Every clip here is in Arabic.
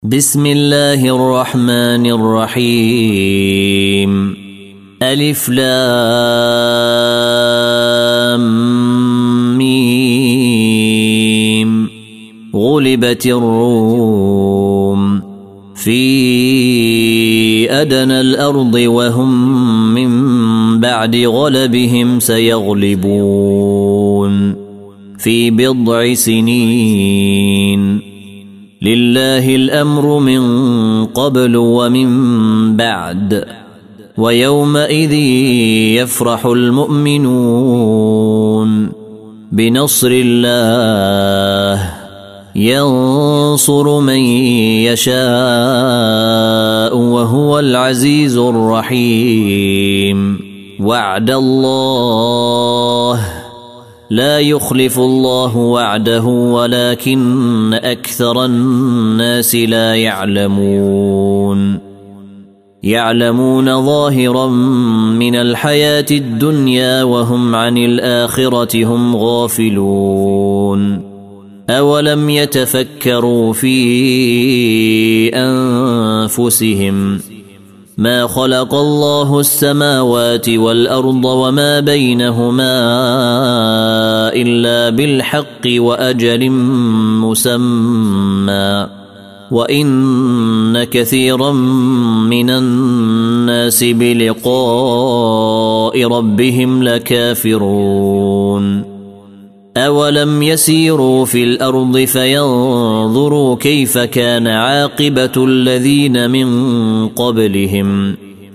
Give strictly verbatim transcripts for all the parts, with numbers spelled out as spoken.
بسم الله الرحمن الرحيم. ألف لام ميم. غلبت الروم في أدنى الأرض وهم من بعد غلبهم سيغلبون في بضع سنين. لله الأمر من قبل ومن بعد ويومئذ يفرح المؤمنون بنصر الله ينصر من يشاء وهو العزيز الرحيم. وعد الله لا يخلف الله وعده ولكن أكثر الناس لا يعلمون. يعلمون ظاهرا من الحياة الدنيا وهم عن الآخرة هم غافلون. أولم يتفكروا في أنفسهم ما خلق الله السماوات والأرض وما بينهما إلا بالحق وأجل مسمى وإن كثيرا من الناس بلقاء ربهم لكافرون. أولم يسيروا في الأرض فينظروا كيف كان عاقبة الذين من قبلهم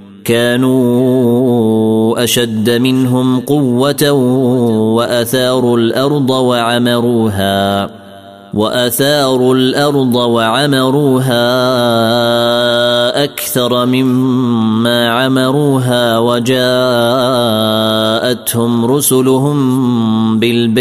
كانوا أشد منهم قوة وأثاروا الأرض وعمروها وأثاروا الأرض وعمروها أكثر مما عمروها وجاءتهم رسلهم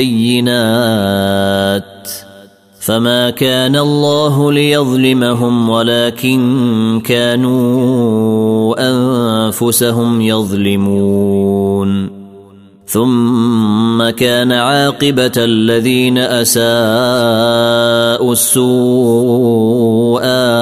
بالبينات فما كان الله ليظلمهم ولكن كانوا أنفسهم يظلمون. ثم كان عاقبة الذين أساءوا السوء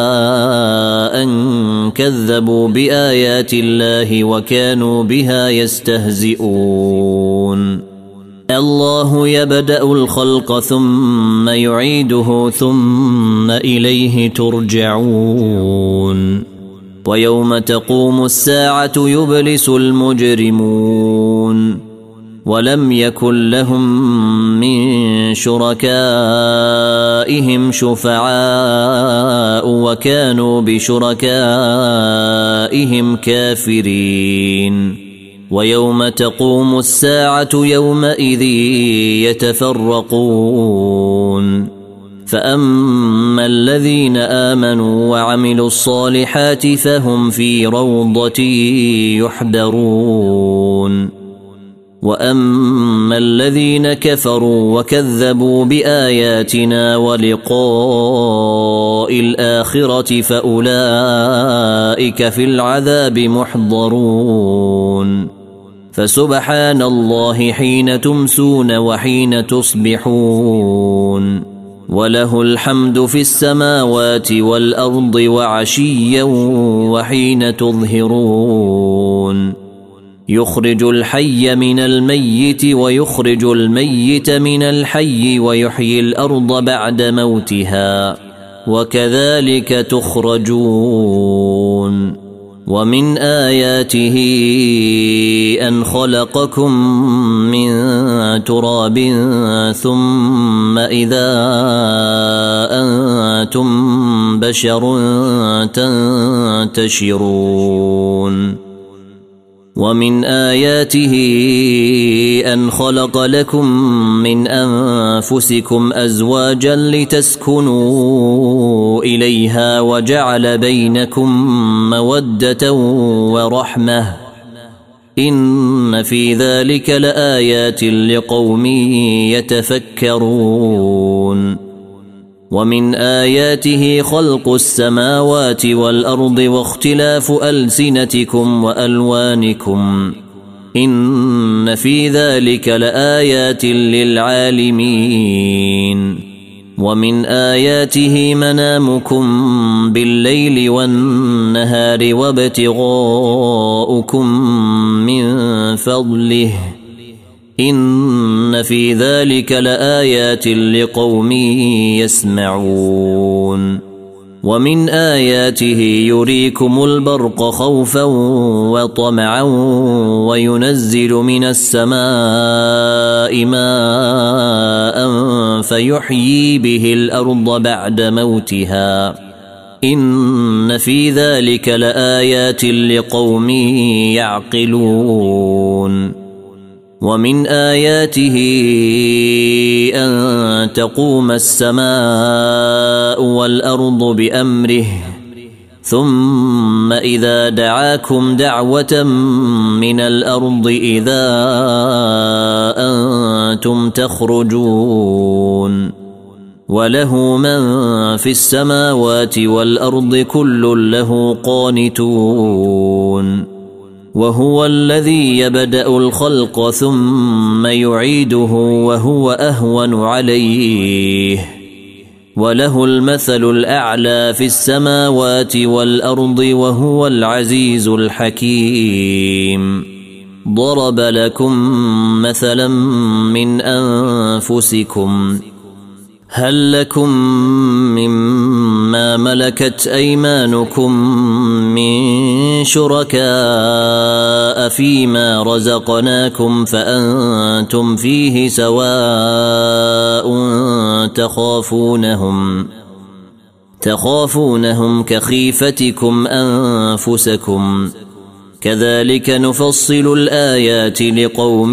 أن كذبوا بآيات الله وكانوا بها يستهزئون. الله يبدأ الخلق ثم يعيده ثم إليه ترجعون. ويوم تقوم الساعة يبلس المجرمون ولم يكن لهم من شركائهم شفعاء وكانوا بشركائهم كافرين. ويوم تقوم الساعة يومئذ يتفرقون فأما الذين آمنوا وعملوا الصالحات فهم في روضة يحبرون. وأما الذين كفروا وكذبوا بآياتنا ولقاء الآخرة فأولئك في العذاب محضرون. فسبحان الله حين تمسون وحين تصبحون وله الحمد في السماوات والأرض وعشيا وحين تظهرون. يخرج الحي من الميت ويخرج الميت من الحي ويحيي الأرض بعد موتها وكذلك تخرجون. ومن آياته أن خلقكم من تراب ثم إذا أنتم بشر تنتشرون. ومن آياته أن خلق لكم من أنفسكم أزواجا لتسكنوا إليها وجعل بينكم مودة ورحمة إن في ذلك لآيات لقوم يتفكرون. ومن آياته خلق السماوات والأرض واختلاف ألسنتكم وألوانكم إن في ذلك لآيات للعالمين. ومن آياته منامكم بالليل والنهار وابتغاؤكم من فضله إن في ذلك لآيات لقوم يسمعون ومن آياته يريكم البرق خوفا وطمعا وينزل من السماء ماء فيحيي به الأرض بعد موتها إن في ذلك لآيات لقوم يعقلون ومن آياته أن تقوم السماء والأرض بأمره ثم إذا دعاكم دعوة من الأرض إذا أنتم تخرجون وله من في السماوات والأرض كل له قانتون وهو الذي يبدأ الخلق ثم يعيده وهو أهون عليه وله المثل الأعلى في السماوات والأرض وهو العزيز الحكيم ضرب لكم مثلا من أنفسكم هل لكم مما ملكت أيمانكم من شركاء فيما رزقناكم فأنتم فيه سواء تخافونهم تخافونهم كخيفتكم أنفسكم كذلك نفصل الآيات لقوم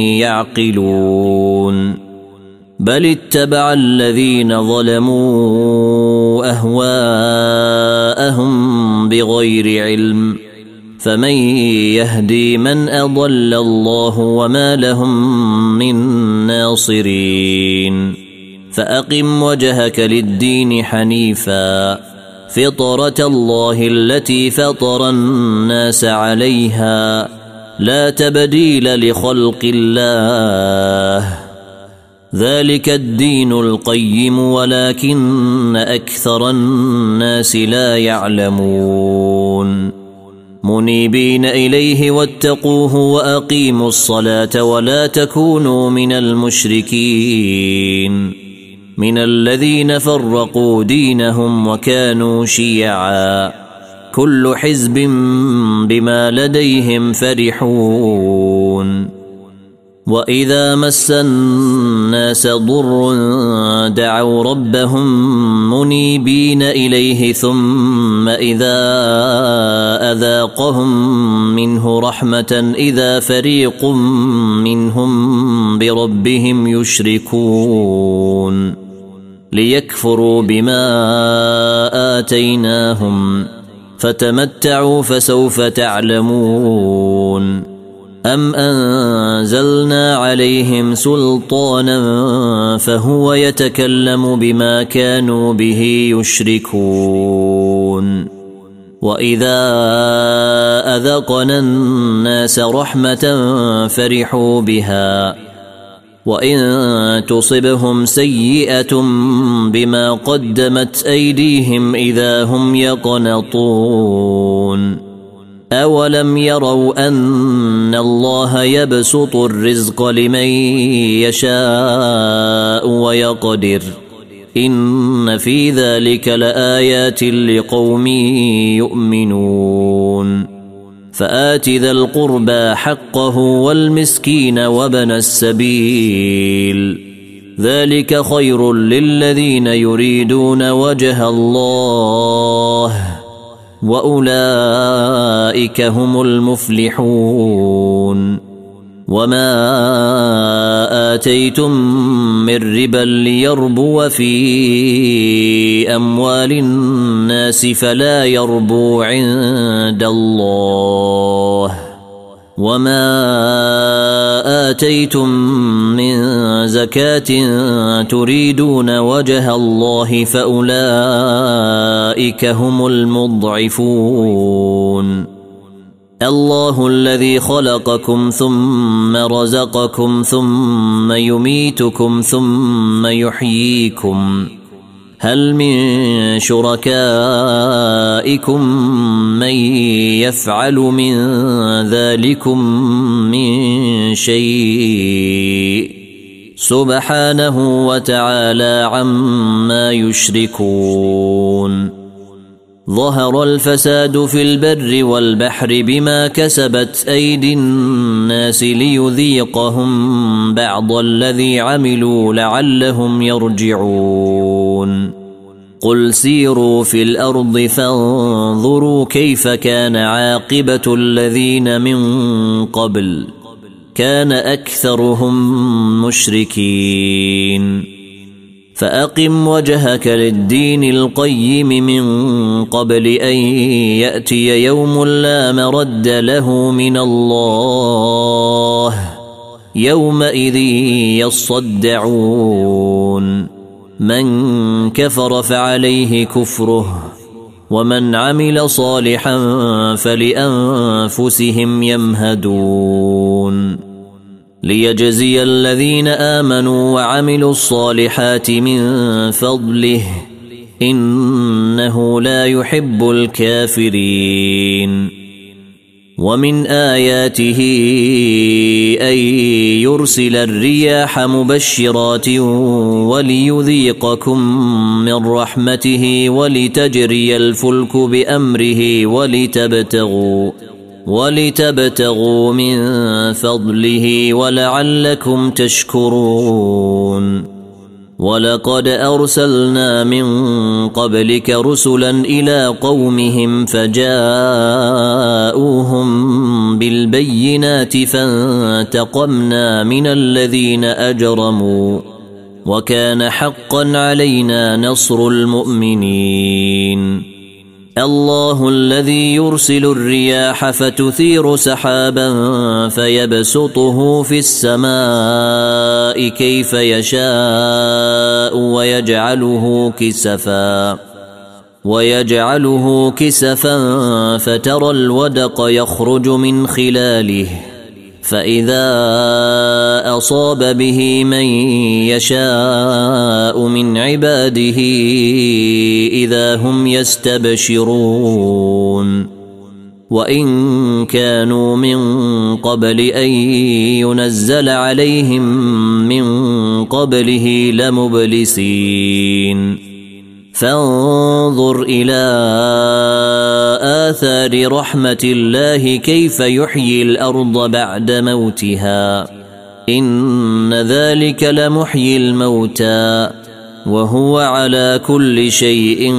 يعقلون بل اتبع الذين ظلموا أهواءهم بغير علم فمن يهدي من أضل الله وما لهم من ناصرين فأقم وجهك للدين حنيفا فطرة الله التي فطر الناس عليها لا تبديل لخلق الله ذلك الدين القيم ولكن أكثر الناس لا يعلمون منيبين إليه واتقوه وأقيموا الصلاة ولا تكونوا من المشركين من الذين فرقوا دينهم وكانوا شيعا كل حزب بما لديهم فرحون وإذا مس الناس ضر دعوا ربهم منيبين إليه ثم إذا أذاقهم منه رحمة إذا فريق منهم بربهم يشركون ليكفروا بما آتيناهم فتمتعوا فسوف تعلمون أم أنزلنا عليهم سلطانا فهو يتكلم بما كانوا به يشركون وإذا أذقنا الناس رحمة فرحوا بها وإن تصبهم سيئة بما قدمت أيديهم إذا هم يقنطون أولم يروا أن الله يبسط الرزق لمن يشاء ويقدر إن في ذلك لآيات لقوم يؤمنون فآت ذا القربى حقه والمسكين وابن السبيل ذلك خير للذين يريدون وجه الله وأولئك هم المفلحون وما آتيتم من ربا ليربو في أموال الناس فلا يربو عند الله وما آتيتم من زكاة تريدون وجه الله فأولئك هم المضعفون الله الذي خلقكم ثم رزقكم ثم يميتكم ثم يحييكم هل من شركائكم من يفعل من ذلكم من شيء سبحانه وتعالى عما يشركون ظهر الفساد في البر والبحر بما كسبت أيدي الناس ليذيقهم بعض الذي عملوا لعلهم يرجعون قل سيروا في الأرض فانظروا كيف كان عاقبة الذين من قبل كان أكثرهم مشركين فأقم وجهك للدين القيم من قبل أن يأتي يوم لا مرد له من الله يومئذ يصدعون من كفر فعليه كفره ومن عمل صالحا فلأنفسهم يمهدون ليجزي الذين آمنوا وعملوا الصالحات من فضله إنه لا يحب الكافرين ومن آياته أن يرسل الرياح مبشرات وليذيقكم من رحمته ولتجري الفلك بأمره ولتبتغوا ولتبتغوا من فضله ولعلكم تشكرون ولقد أرسلنا من قبلك رسلا إلى قومهم فجاءوهم بالبينات فانتقمنا من الذين أجرموا وكان حقا علينا نصر المؤمنين الله الذي يرسل الرياح فتثير سحابا فيبسطه في السماء كيف يشاء ويجعله كسفا ويجعله كسفا فترى الودق يخرج من خلاله فإذا أصاب به من يشاء من عباده إذا هم يستبشرون وإن كانوا من قبل أن ينزل عليهم من قبله لمبلسين فانظر إلى آثار رحمة الله كيف يحيي الأرض بعد موتها إن ذلك لمحيي الموتى وهو على كل شيء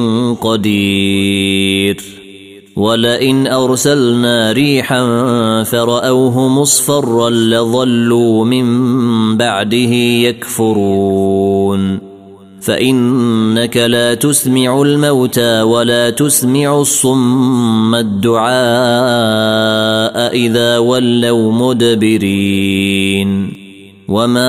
قدير ولئن أرسلنا ريحا فرأوه مصفرا لظلوا من بعده يكفرون فإنك لا تسمع الموتى ولا تسمع الصم الدعاء إذا ولوا مدبرين وما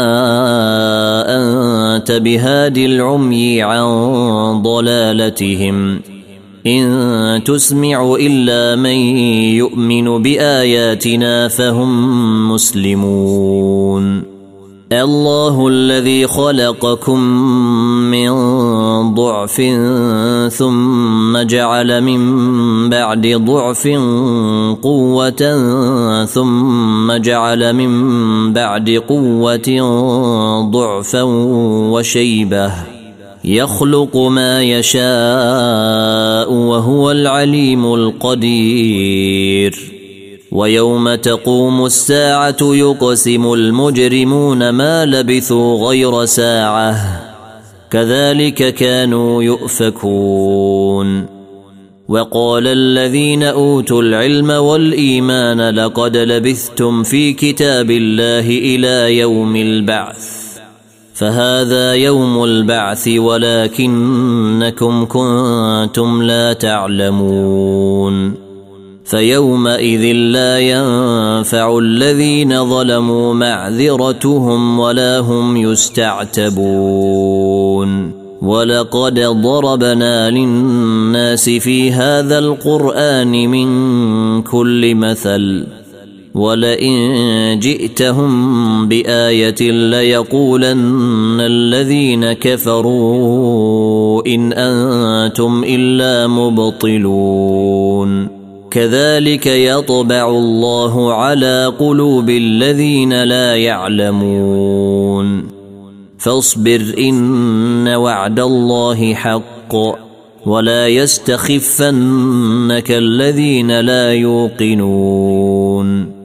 أنت بهاد العمي عن ضلالتهم إن تسمع إلا من يؤمن بآياتنا فهم مسلمون الله الذي خلقكم من ضعف ثم جعل من بعد ضعف قوة ثم جعل من بعد قوة ضعفا وشيبة يخلق ما يشاء وهو العليم القدير ويوم تقوم الساعة يقسم المجرمون ما لبثوا غير ساعة كذلك كانوا يؤفكون وقال الذين أوتوا العلم والإيمان لقد لبثتم في كتاب الله إلى يوم البعث فهذا يوم البعث ولكنكم كنتم لا تعلمون فيومئذ لا ينفع الذين ظلموا معذرتهم ولا هم يستعتبون ولقد ضربنا للناس في هذا القرآن من كل مثل ولئن جئتهم بآية ليقولن الذين كفروا إن أنتم إلا مبطلون كذلك يطبع الله على قلوب الذين لا يعلمون فاصبر إن وعد الله حق ولا يستخفنك الذين لا يوقنون